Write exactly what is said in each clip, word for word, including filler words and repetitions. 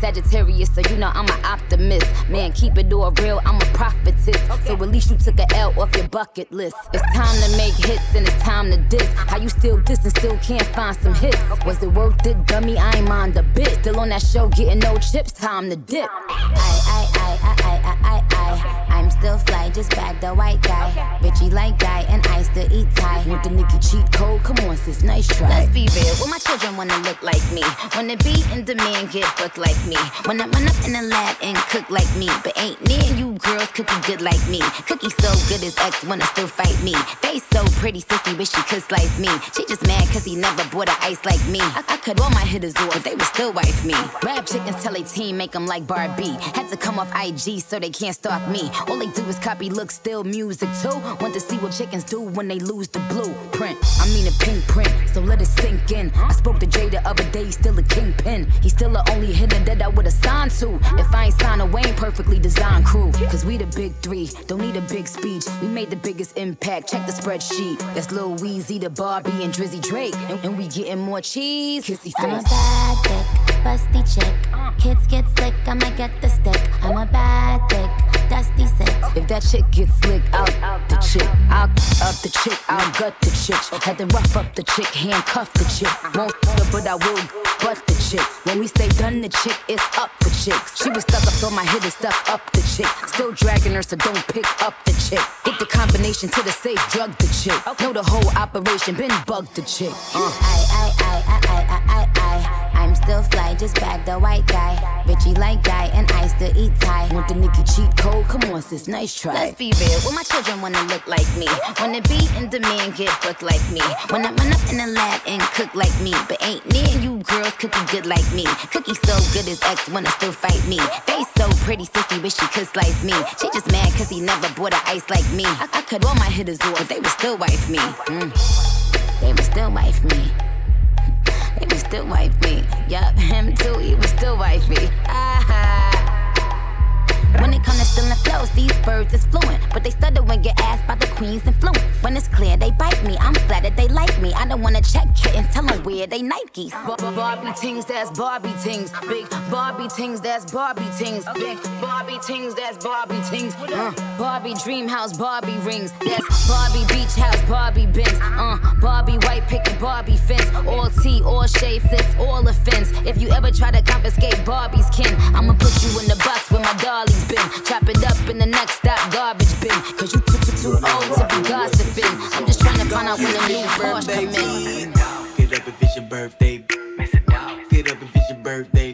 Sagittarius, so you know I'm an optimist. Man, keep it all real, I'm a prophetess. So at least you took a L off your bucket list. It's time to make hits and it's time to diss. How you still diss and still can't find some hits? Was it worth it, dummy? I ain't mind a bit. Still on that show, getting no chips, time to dip. I, I, I, I, I, I, I, I'm still fly, just bagged a white guy. Richie like guy, and I still eat Thai. Want the Nicki cheat code? Come on, sis, nice try. Let's be real, well, my children wanna look like me. Wanna be in demand, get booked like me. Wanna run up in the lab and cook like me. But ain't near you girls cookie good like me. Cookie so good his ex wanna still fight me. Face so pretty, sissy wish she could slice me. She just mad cause he never bought a ice like me. I, I cut all my hitters off, they would still wife me. Rap chickens tell they team make them like Barbie. Had to come off I G so they can't stalk me. All they do is copy look, still music too. Want to see what chickens do when they lose the blueprint. I mean a pink print, so let it sink in. I spoke to Jay the other day, still a kingpin. He's still the only hitter that I would've signed to. If I ain't signed a Wayne perfectly designed crew. Cause we the big three, don't need a big speech. We made the biggest impact, check the spreadsheet. That's Lil Weezy, the Barbie, and Drizzy Drake. And, and we getting more cheese, kissy face. I'm a bad thick, busty chick. Kids get slick, I might get the stick. I'm a bad thick, dusty sick. If that chick gets slick, out the chick. I'll up the chick, I'll gut the chick. Had to rough up the chick, handcuff the chick. Won't her, but I will butt the chick. When we say done the chick, it's up for chicks. She was stuck up, so my head is stuck up the chick. Still dragging her, so don't pick up the chick. Hit the combination to the safe, drug the chick. Know the whole operation, been bugged the chick. Uh. I, I, I, I, I, I, I, I'm still fly, just bagged a white guy. Richie like guy, and I still eat Thai. Want the Nicki cheat code? Come on, sis, nice try. Let's be real, well, my children wanna look like me. Wanna be in demand, get booked like me. Wanna run up in the lab and cook like me. But ain't near you girls cookie good like me. Cookie so good his ex wanna still fight me. Face so pretty, sissy wish she could slice me. She just mad cause he never bought a ice like me. I, I cut all my hitters off, but they would still wife me. Mm. They would still wife me. They would still wife me. Yup, him too, he would still wife me. Ah. When it comes to stealing flows, these birds is fluent. But they stutter when get asked by the queen's influence. When it's clear, they bite me. I'm flattered they like me. I don't wanna check kittens, tell them where they Nikes. Barbie tings, that's Barbie tings. Big Barbie tings, that's Barbie tings. Big Barbie tings, that's Barbie tings. Uh, Barbie dream house, Barbie rings. That's Barbie beach house, Barbie Benz. Uh, Barbie white picket, Barbie fence. All tea, all shade, fits, all offense. If you ever try to confiscate Barbie's kin, I'ma put you in the box with my dollies. Bin. Chop it up in the next stop, garbage bin. Cause you too, too, too old to be gossiping. I'm just trying to find out when the new Porsche come in. Get up if it's your birthday. Get up if it's your birthday.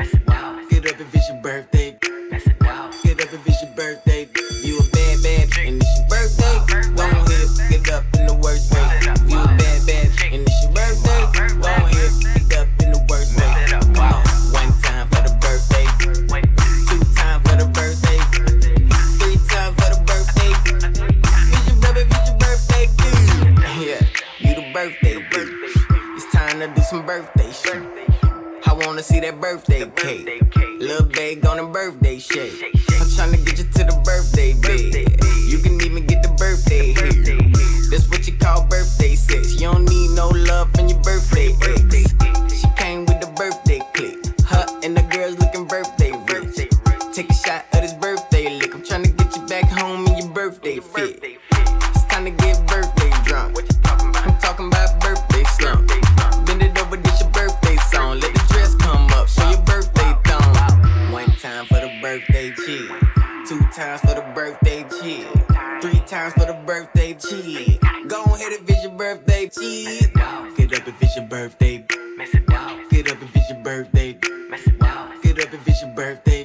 Get up if it's your birthday. Get up if it's your birthday. You a bad, bad, and it's your birthday. Go ahead, get up in the worst way. You a bad, bad, and it's your birthday. Go ahead, get up in the worst way. Come on, one time for the birthday. Two times for the birthday. Three times for the birthday. It's your birthday, it's your birthday, dude. Yeah, you the birthday dude. It's time to do some birthday shit. I wanna see that birthday cake. Lil' babe on a birthday shake. I'm tryna get you to the birthday bed. You can even get the birthday here. That's what you call birthday sex. You don't need no love from your birthday ex. She came with the birthday click. Her and the girls looking birthday rich. Take a shot of this birthday lick. I'm tryna get you back home in your birthday fit. It's time to get birthday drunk. I'm talking about birthday slump. Bend it over, this your birthday song. Let the dress come up, show your birthday thong. One time for the birthday chill. Two times for the birthday chill. Three times for the birthday chill. Go ahead if it's your birthday chill. Get up if it's your birthday. Get up if it's your birthday. Get up if it's your birthday.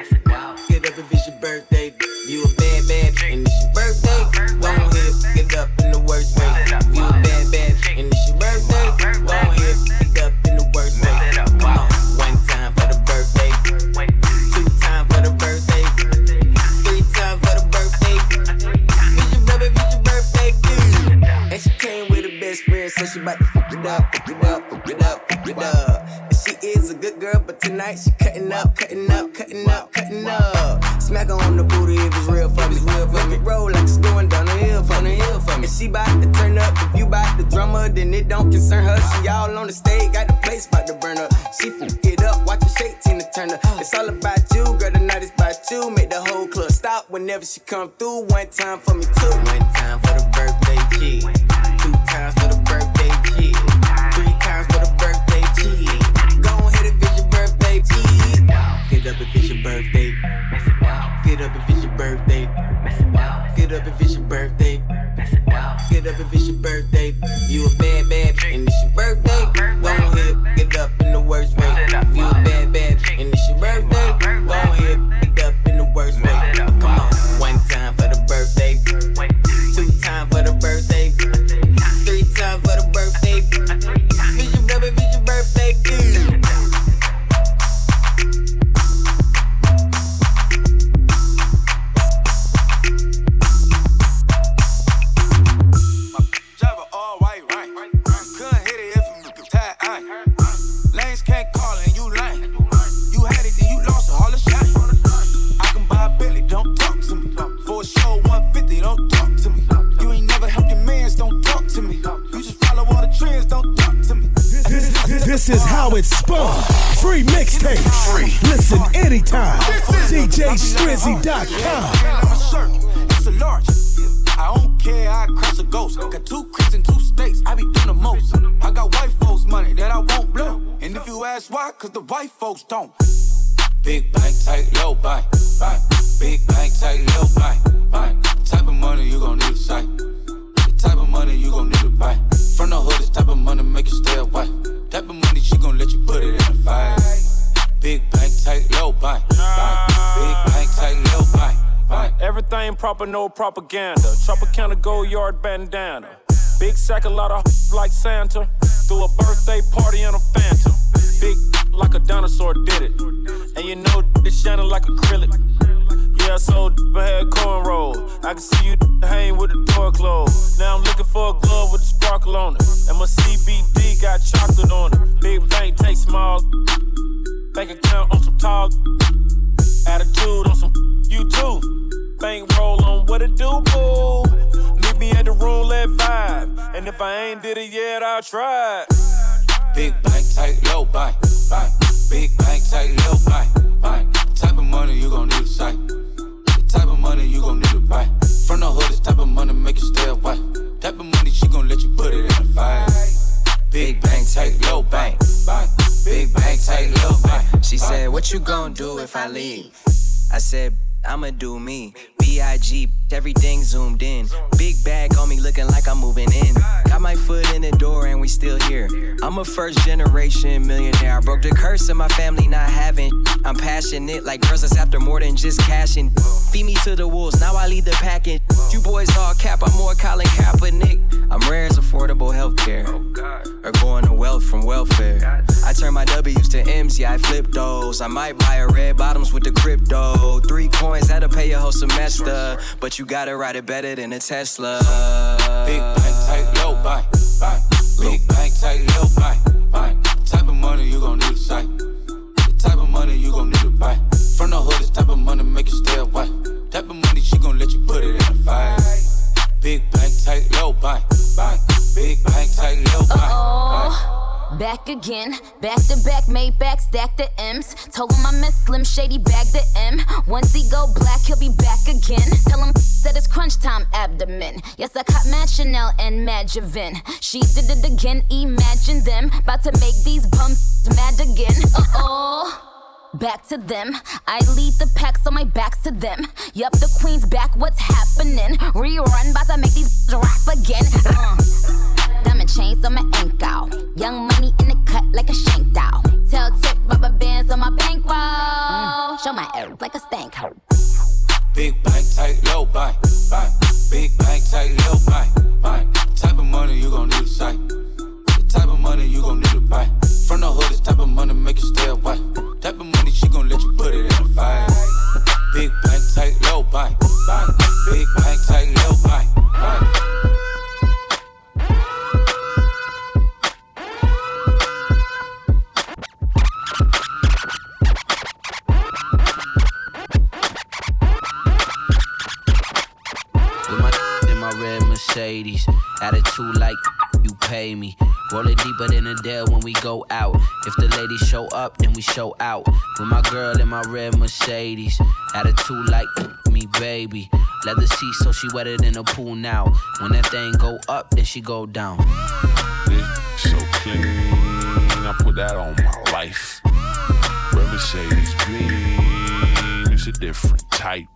Get up if it's your birthday. You a bad, bad, and it's your birthday. Go ahead, get up in the worst way. You a bad, bad, and it's your birthday. Go ahead, get up in the worst way. Come on, one time for the birthday. Two times for the birthday. Three times for the birthday. It's your birthday, it's your birthday, dude. And she came with her best friend, so she about to fuck it up, fuck it up, fuck it up, fuck it up. And she is a good girl, but tonight she cutting up, cutting up, cutting up, cutting up. Smack her on the booty if it's real for me. Make it roll like it's going down the hill for me. And she bout to turn up if you bout the drummer. then it don't concern her. She all on the stage, got the place about to burn up. She f*** it up, watch her shake, Tina Turner. It's all about you, girl, the night is about you. Make the whole club stop whenever she come through. One time for me too. One time for the birthday G. Two times for the birthday G. Three times for the birthday G. Go ahead if it's your birthday G. Get up if it's your birthday. Get up if it's your birthday. Get up if it's your birthday. Get up if it's your birthday. You a bad, bad, and it's your birthday. Go ahead, get up in the worst way. You a bad, bad, and it's your birthday. Go ahead, get up in the worst way. Come on, one time for the birthday. Two times for the birthday. Three times for the birthday. It's your birthday, it's your birthday. This is how it's spun. Free mixtapes. Free. Listen anytime. D J Strizzy dot com. It's a large. I don't care, I cross a ghost. Got two cribs in two states, I be doing the most. I got white folks' money that I won't blow. And if you ask why, cause the white folks don't. Big bank, tight, low bank, bank. Big bank, tight, low bank, bank. Type of money you gon' need a sight. The type of money you gon' need to buy. From the hood, this type of money make you stay away. Type of money she gon' let you put it in the fight. Big bank, tight, low bank, bank. Big bank, tight, low bank, bank. Everything proper, no propaganda. Tropicana gold yard bandana. Big sack, a lot of like Santa. Threw a birthday party in a Phantom. Big like a dinosaur did it. And you know it's shining like acrylic. Yeah, I sold I had cornrow. I can see you hang with the door closed. Now I'm looking for a glove with a sparkle on it. And my C B D got chocolate on it. Big bank, take small. Bank account on some tall. Attitude on some you too. Bank roll on what it do, boo. Meet me at the roulette vibe. And if I ain't did it yet, I'll try. Big bank, tight, low bank, bank. Big bank, tight, low bank, bank. Type of money you gon' need a sight. The type of money you gon' need to buy. From the hood, this type of money make you stay away. Type of money she gon' let you put it in the fight. Big bank, tight, low bank, bank. Big bank, tight, low bank. She said, what you gon' do if I leave? I said, I'ma do me. B I G, everything zoomed in. Big bag on me looking like I'm moving in. Got my foot in the door and we still here. I'm a first generation millionaire. I broke the curse of my family not having. I'm passionate like girls that's after more than just cashing. Feed me to the wolves, now I lead the package. You boys all cap, I'm more Colin Kaepernick. I'm rare as affordable healthcare. Or going to wealth from welfare. I turn my W's to M's, yeah I flip those. I might buy a red bottoms with the crypto. Three coins, that'll pay your whole semester. But you gotta ride it better than a Tesla. Big bank, tight, low bank, bank. Big bank, tight, low bank, bank. Type of money you gon' need a sight. The type of money you gon' need to buy. From the hood, this type of money make you stay away. Type of money she gon' let you put it in the fight. Big bank, tight, low bank, bank. Big bank, tight, low bank, bank. Back again, back to back, made back, stack the M's. Told him I miss Slim Shady, bag the M. Once he go black, he'll be back again. Tell him that it's crunch time abdomen. Yes, I caught Mad Chanel and Mad Javin. She did it again, imagine them. About to make these bums mad again. Uh-oh. Back to them. I lead the pack, so my back's to them. Yup, the queen's back, what's happening? Rerun, about to make these rap again. Uh. Diamond chains on my ankle. Young money in the cut like a shank doll. Tell tip rubber bands on my bankroll. Mm. Show my air like a stank hoe. Big bank, tight, low bank, bank. Big bank, tight, low bank, bank. Type of money you gon' need a sight. The type of money you gon' need to buy. From the hood, this type of money make you stay away. Type of money she gon' let you put it in the fight. Big bank, tight, low bank, bank. Big bank, tight, low bank, bank. With my in my red Mercedes, attitude like you pay me. Roll it deeper than a Dell when we go out. If the ladies show up, then we show out. With my girl in my red Mercedes. Attitude like me, baby. Leather seats so she wetter than a pool now. When that thing go up, then she go down. It's so clean, I put that on my life. Red Mercedes green, it's a different type.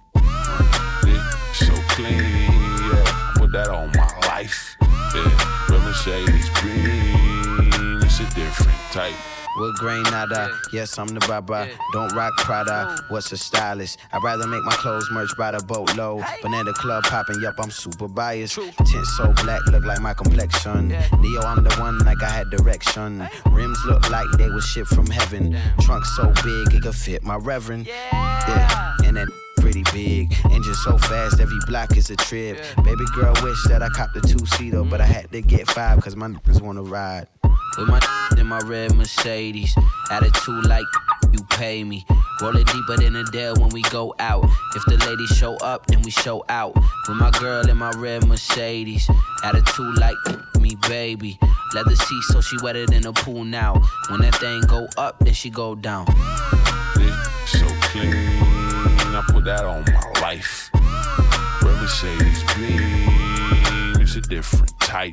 It's so clean, yeah, I put that on my life. Yeah, Red Mercedes green, it's a different type. With grain nada, yes I'm the baba. Don't rock Prada, what's a stylist? I'd rather make my clothes merch by the boatload. Banana club popping, yup, I'm super biased. Tint so black, look like my complexion. Neo, I'm the one like I had direction. Rims look like they was shipped from heaven. Trunk so big, it could fit my reverend. Yeah, and that pretty big. Engine so fast, every block is a trip. Baby girl wish that I copped a two-seater, but I had to get five cause my niggas wanna ride. With my in my red Mercedes. Attitude like you pay me. Roll it deeper than a Dell when we go out. If the ladies show up, then we show out. With my girl in my red Mercedes. Attitude like me, baby. Leather seats so she wetter than a pool now. When that thing go up, then she go down. It's so clean, I put that on my life. Red Mercedes green, it's a different type.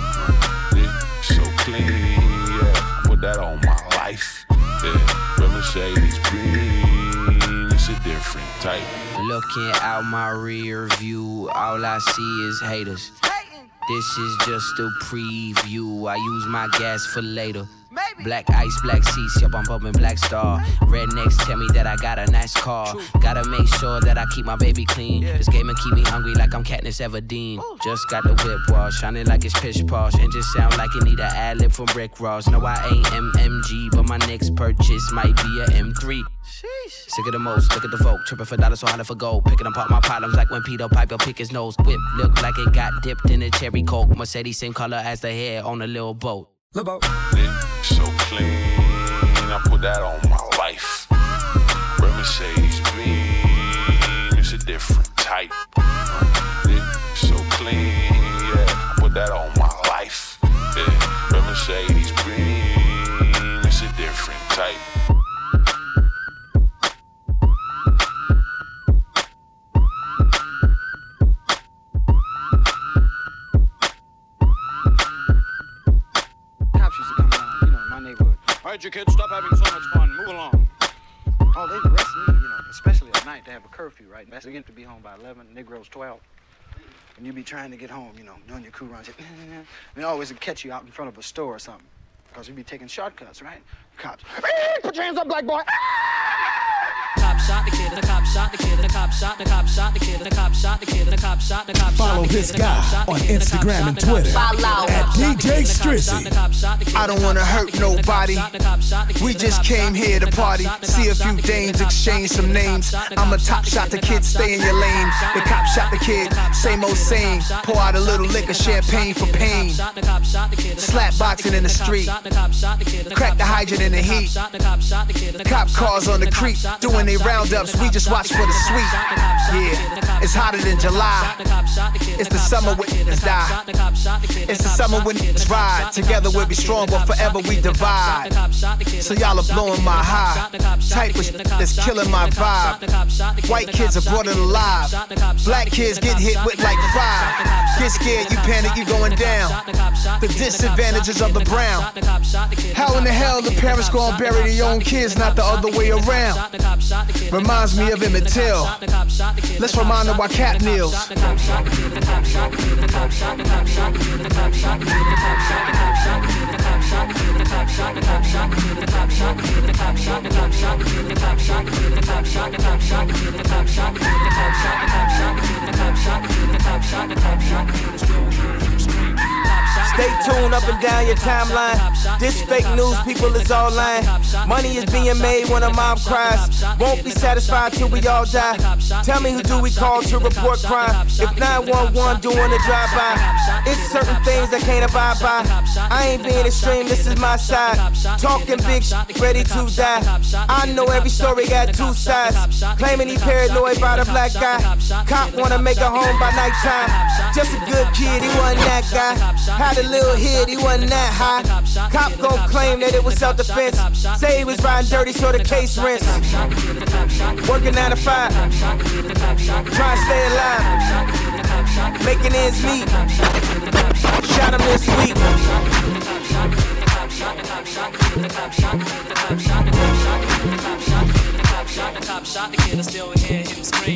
It's so clean, yeah, I put that on my life. Yeah, Red Mercedes green, it's a different type. Looking out my rear view, all I see is haters. This is just a preview, I use my gas for later. Black ice, black seats, yup, I'm bumping Black Star. Rednecks tell me that I got a nice car. Gotta make sure that I keep my baby clean. This game and keep me hungry like I'm Katniss Everdeen. Just got the whip wash, shining like it's pish posh. And just sound like it need an ad-lib from Rick Ross. No, I ain't M M G, but my next purchase might be a M three. Sick of the most, look at the folk, tripping for dollars, so hard for gold. Picking apart my problems like when Peter Piper pick his nose. Whip look like it got dipped in a cherry coke. Mercedes same color as the hair on a little boat. It's so clean, I put that on my life. Red Mercedes green, it's a different type. It's so clean, yeah, I put that on my life. Yeah, Red Mercedes green, it's a different type. All right, you kids, stop having so much fun. Move along. Oh, they've arrested me, you know, especially at night. They have a curfew, right? Best again to be home by eleven, Negroes twelve. And you be trying to get home, you know, doing your crew runs. And they always catch you out in front of a store or something. Because you be taking shortcuts, right? Cops. Put your hands up, black boy. Cop shot the kid, the cop shot the kid, the cop shot the cop shot the kid, the cop shot the kid, the cop shot the cop. Follow this guy on Instagram and Twitter at D J Strizzy. I don't wanna hurt nobody. We just came here to party, see a few dames, exchange some names. I'm a top shot the kid, stay in your lane. The cop shot the kid, same old same. Pour out a little liquor, champagne for pain. Slap boxing in the street, crack the hydrant in the heat. Cop cars on the creek, doing they roundups, we just watch for the sweet. Yeah, it's hotter than July. It's the summer when niggas die. It's the summer when niggas ride. Together we'll be strong, but forever we divide. So y'all are blowing my high. Type of shit that's killing my vibe. White kids are brought it alive. Black kids get hit with like five. Get scared, you panic, you going down. The disadvantages of the brown. How in the hell the parents gonna bury their own kids, not the other way around? Reminds me of Emmett Till. Let's remind them why Cap kneels. Stay tuned up and down your timeline. This fake news, people is all lying. Money is being made when a mom cries. Won't be satisfied till we all die. Tell me who do we call to report crime? If nine one one doing a drive-by, it's certain things I can't abide by. I ain't being extreme, this is my side. Talking big shit, ready to die. I know every story got two sides. Claiming he paranoid by the black guy. Cop wanna make a home by nighttime. Just a good kid, he wasn't that guy. How to little hit, he wasn't that high. Cop gon' claim that it was self-defense. Say he was riding dirty, so the case rinse. Working nine to five, trying to stay alive, making ends meet. Shot him this week. Cop shot the kid, I still hear him scream.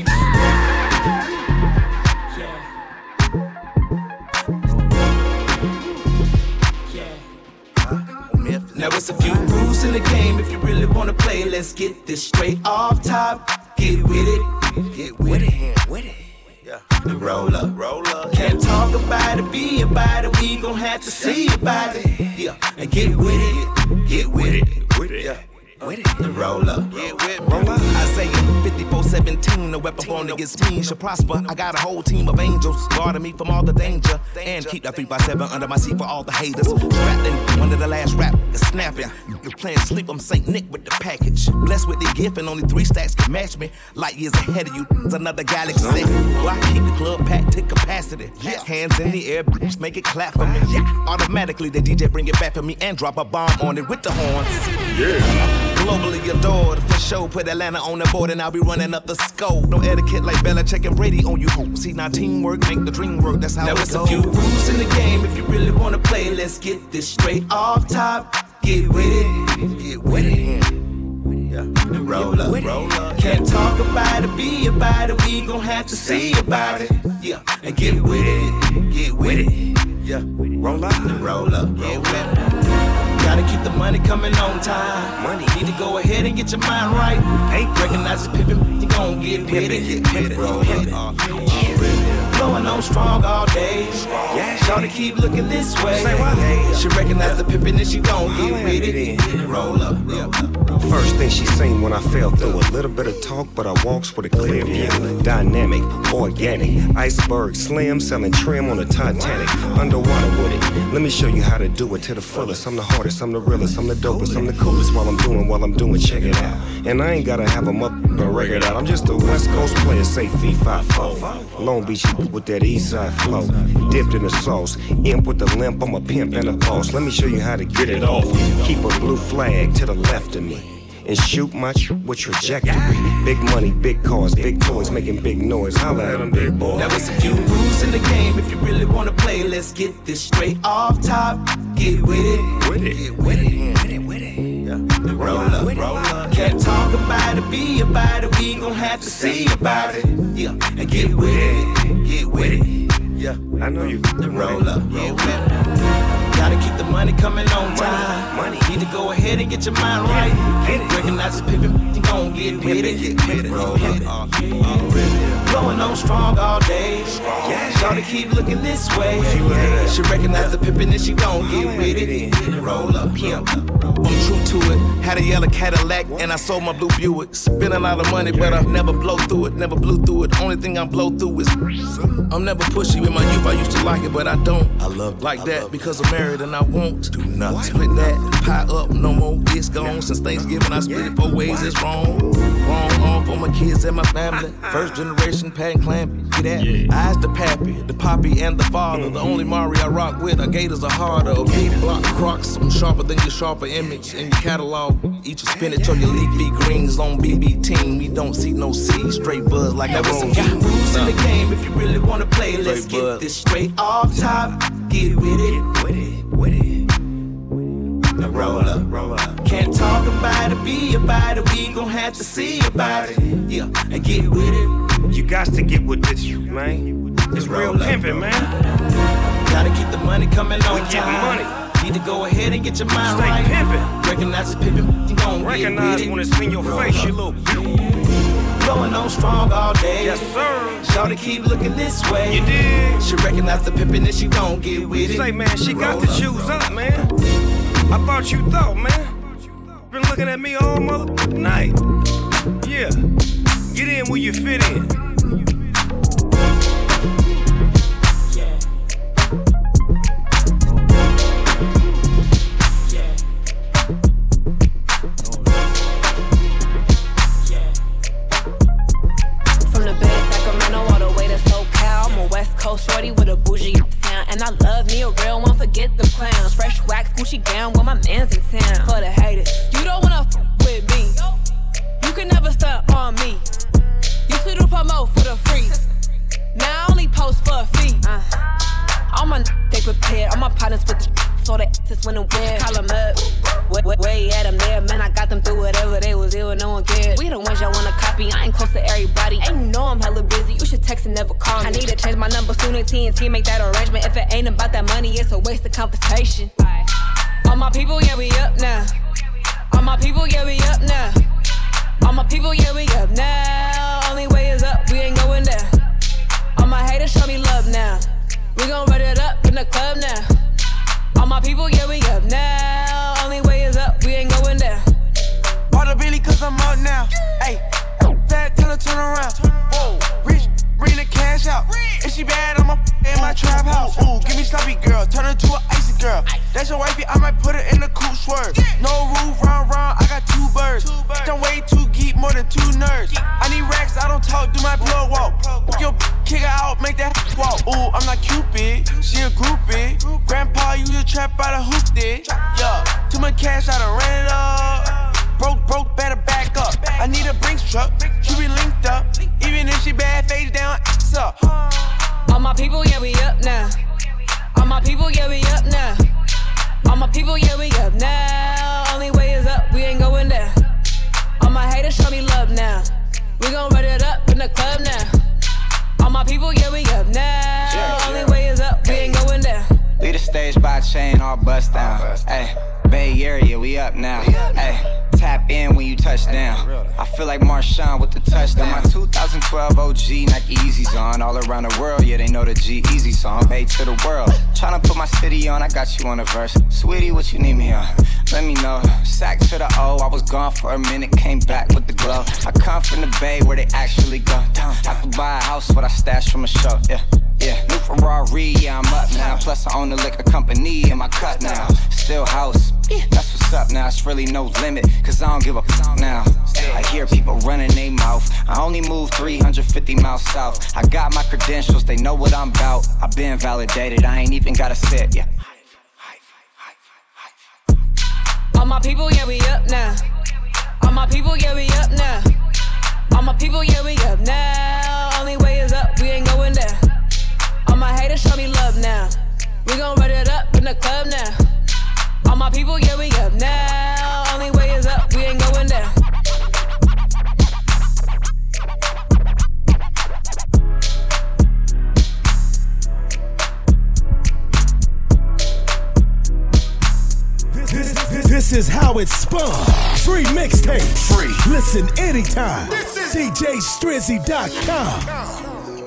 Now it's a few rules in the game. If you really wanna play, let's get this straight off top. Get with it, get with it, with it. Yeah, the roll up, roll up. Can't talk about it, be about it. We gon' have to see about it. Yeah, and get with it, get with it, with it. Yeah. With it, the roll up, yeah, with roll up. Isaiah fifty-four seventeen, no weapon born against me shall prosper. I got a whole team of angels guarding me from all the danger, and keep that three by seven under my seat for all the haters. Strapped in under the last rap, is snapping. You're playing sleep, I'm Saint Nick with the package. Blessed with the gift, and only three stacks can match me. Light years ahead of you, it's another galaxy. Well, I keep the club packed to capacity. Hands in the air, bitch, make it clap for me. Automatically, the D J bring it back for me and drop a bomb on it with the horns. Yeah. Globally adored, for sure. Put Atlanta on the board and I'll be running up the scope. No etiquette like Belichick and Brady on you. See, now teamwork make the dream work. That's how now it goes. Now it's a few rules in the game. If you really wanna play, let's get this straight off top. Get with it, get with it. Yeah, roll up, roll up. Can't talk about it, be about it. We gon' have to see about it. Yeah, and get with it, get with it. Yeah, roll up, roll up, get with it. Gotta keep the money coming on time. Money. Need to go ahead and get your mind right. Ain't recognize the pimpin', you gon' get with it. Get it, roll up. Blowing on strong all day. Yeah. Shawty keep looking this way. She recognize the pimpin' and she gon' get with it. Roll up, roll up. First thing she seen when I fell through. A little bit of talk, but I walks with a clear view. Dynamic, organic, iceberg, slim, selling trim on the Titanic. Underwater with it. Let me show you how to do it to the fullest. I'm the hardest, I'm the realest, I'm the dopest, I'm the coolest. While I'm doing, while I'm doing, check it out. And I ain't gotta have a motherfucking record out. I'm just a West Coast player, say fee five four. Long Beach with that east side flow. Dipped in the sauce, imp with the limp, I'm a pimp and a boss. Let me show you how to get it off. Keep a blue flag to the left of me. And shoot my ch- with trajectory. Big money, big cars, big toys, making big noise. Holla at them, big boys. Now it's a few rules in the game. If you really wanna play, let's get this straight off top. Get with it, with it, get with it, with it, with it. Yeah. Roll up, roll up. Can't talk about it, be about it. We gon' have to see about it. Yeah, and get with it, get with it. Yeah, I know you. Roll up, get with it. Gotta keep the money coming on time. Money. Need to go ahead and get your mind right. Get it. Recognize this pimpin', you gon' get with it. Get with it. Roll up, uh, uh, blowing on strong all day. Yeah. Shawty keep looking this way. She recognize the pimpin' and she gon' get with it. Roll up, yeah. I'm true to it. Had a yellow Cadillac and I sold my blue Buick. Spent a lot of money, but I never blow through it. Never blew through it. Only thing I blow through is I'm never pushy. In my youth, I used to like it, but I don't. I love like that because I'm married and I won't do nothing. Split that, pie up, no more. It's gone since Thanksgiving. I split it four ways. It's wrong, wrong, wrong for my kids and my family. First generation, Pat and Clamp. Get that? I's the pappy, the poppy, and the father. The only Mari I rock with are gators are harder. A big block Crocs, I'm sharper than your sharper image in your catalog. Eat your spinach or your leafy greens on B B team. We don't see no seeds, straight buzz like that. There's some rules in the game. If you really wanna play, let's get this straight off top. Get with it, with it, with it. Now roll up, roll up. Can't talk about it, be about it. We gon' have to see about it. Yeah, and get with it. You got to get with this, man. It's real pimpin', man. Gotta keep the money coming on we time. Money. Need to go ahead and get your mind Stay right. Pimpin'. Recognize it's pimpin', you gon' Recognize get with it. when it's in your roll face, up. You little bitch. Blowing on strong all day. Yes, sir. Shawty keep looking this way. You did. She recognize the pimpin' and she gon' get with it. Say, man, she got the shoes up, man. I thought you thought, man. Been looking at me all mother night. Yeah. Get in where you fit in. Shorty with a bougie sound, and I love me a real one. Forget clowns. Fresh wax, Gucci gown with my mans in town. For the haters, you don't wanna f with me. You can never stunt on me. Used to do promo for the free. Now I only post for a fee. Uh, all my n- they prepared. All my partners with the so they just went and weird. Call them up. Way, way, way at them there. Man, I got them through whatever they was ill. No one cared. We the ones y'all wanna copy. I ain't close to everybody. And you know I'm hella busy. You should text and never call me. I need to change my number soon as T N T make that arrangement. If it ain't about that money, it's a waste of conversation. All my people, yeah, we up now. All my people, yeah, we up now. All my people, yeah, we up now. Only way is up, we ain't going down. All my haters show me love now. We gon' run it up in the club now. All my people, yeah, we up now. Only way is up, we ain't going down. Bought a Billy cause I'm up now. Ayy, fat tell her turn around. Whoa, rich, bring the cash out. If she bad, I'ma in my trap house. Ooh, give me sloppy girl, turn her to an icy girl. That's your wifey, I might put her in the cool swerve. No roof, round, round, I got two birds. Don't wait too geek, more than two nerds. I need racks, I don't talk, do my plug walk. Yo, kick her out, make that walk. Ooh, I'm not Cupid, she a groupie. Grandpa used to trap out a hoop dick. Yeah, too much cash, I done ran it up. Broke, broke, better back up. I need a Brinks truck, she be linked up. Even if she bad, face down, ass up. All my people, yeah, we up now. All my people, yeah, we up now. All my people, yeah, we up now. Only way is up, we ain't going down. All my haters show me love now. We gon' run it up in the club now. All my people, yeah, we up now. Yeah, Only yeah. way is up, we ain't going down. Lead the stage by chain, all bust down. Ay, Bay Area, we up now. Ay, tap in when you touch down. I feel like Marshawn with the touchdown. My two thousand twelve O G Nike Yeezys on. All around the world, yeah, they know the G-Eazy song. Bay to the world. Tryna put my city on, I got you on the verse. Sweetie, what you need me on? Let me know. Sack to the O, I was gone for a minute, came back with the glow. I come from the Bay where they actually go. I could buy a house, what I stashed from a show, yeah. Yeah, new Ferrari, yeah, I'm up now. Plus I own the liquor company in my cut now. Still house, that's what's up now. It's really no limit, cause I don't give a f now. I hear people running their mouth. I only moved three hundred fifty miles south. I got my credentials, they know what I'm about. I've been validated, I ain't even gotta sit, yeah. All my people, yeah, we up now. All my people, yeah, we up now. All my people, yeah, we up now. Only way is up, we ain't going down. All my haters show me love now. We gon' run it up in the club now. All my people, yeah, we up now. Only way is up, we ain't going down. This, this, this is how it's spun. Free mixtape. Free. Listen anytime. D J Strizzy dot com.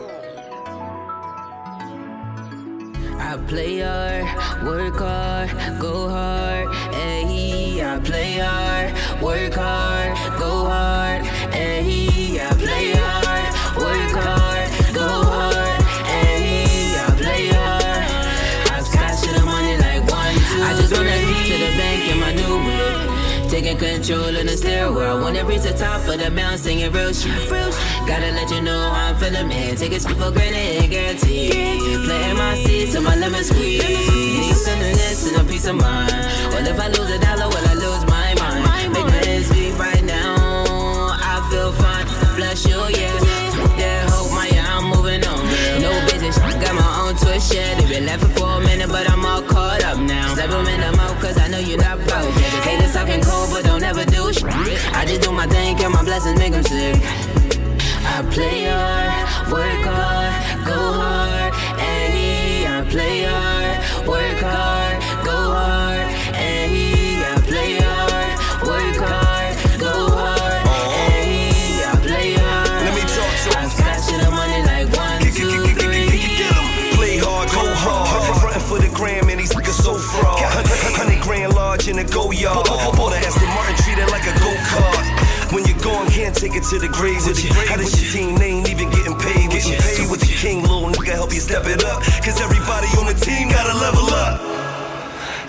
I play hard, work hard, go hard, ayy. I play hard, work hard, go hard, ayy. I play hard, work hard, go hard, ayy. I play hard. I splash to the money like one, two, I just wanna get to the bank in my new whip. Taking control in the stairwell. Wanna reach the top of the mountain, singing real shit. Gotta let you know how I'm feeling, man. Take it for granted and guaranteed. Playing my seats till my lemon squeeze. Need some this and a peace of mind. Well, if I lose a dollar, will I lose my mind? Make my head speak right now. I feel fine. Bless you, yeah. Yeah, hope my yeah, I'm moving on. No business, got my own twist, yeah. They been laughing for a minute, but I'm all caught up now. Slap them in the mouth, cause I know you're not proud. Yeah, cause haters talking cold, but don't ever do shit. I just do my thing, count my blessings, make them sick. I play hard, work hard, go hard, ayy. I play hard, work hard, go hard, ayy. I play hard, work hard, go hard, ayy. I play hard. Let me talk to him. I'm splashing the money like one, two, three. Play hard, go hard. Frontin' for the gram and these niggas so fraud. Hundred grand large in a go yard. Bought a Aston Martin, treat it like a go-kart. When you're gone, can't take it to the grave with you. How does your team name even getting paid with you? Stay with the king, little nigga, help you step it up. Cause everybody on the team gotta level up.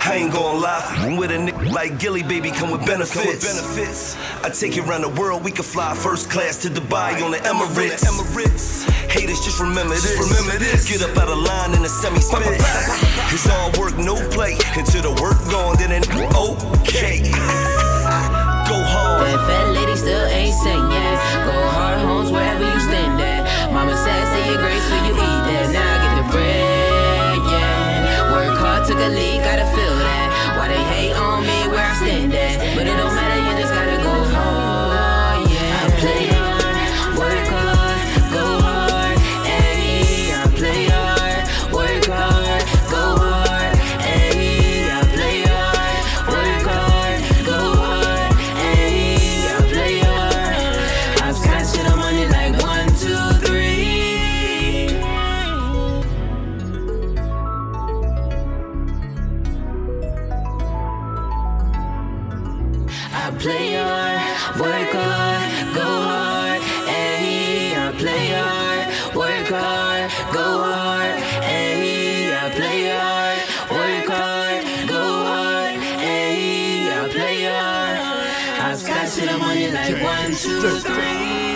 I ain't gon' lie, I'm with a nigga like Gilly, baby, come with benefits. Come with benefits. I take you around the world, we can fly first class to Dubai on the Emirates. Emirates. Haters, just remember this. Just remember this. Get up out of line in a semi-spit. It's all work, no play. Until the work gone, then it okay. Go hard. That fat lady still ain't saying yeah. Go hard, homes wherever you stand at. Mama said, say your grace when you eat that. Now I get the bread, yeah. Work hard, took a lead, gotta feel that. Why they hate on me where I stand at? But it don't matter, you just gotta go hard, yeah. I play hard, work hard, go hard, ayy. I play hard, work hard, go hard, ayy. I play hard, work hard, go hard, ayy. I play hard. I've scratched it on money like one, two, three. I play hard, work hard, go hard, ayy. I play hard, work hard, go hard, ayy. I play hard, work hard, go hard, ayy. I play hard. I've got shit on money like one, two, three.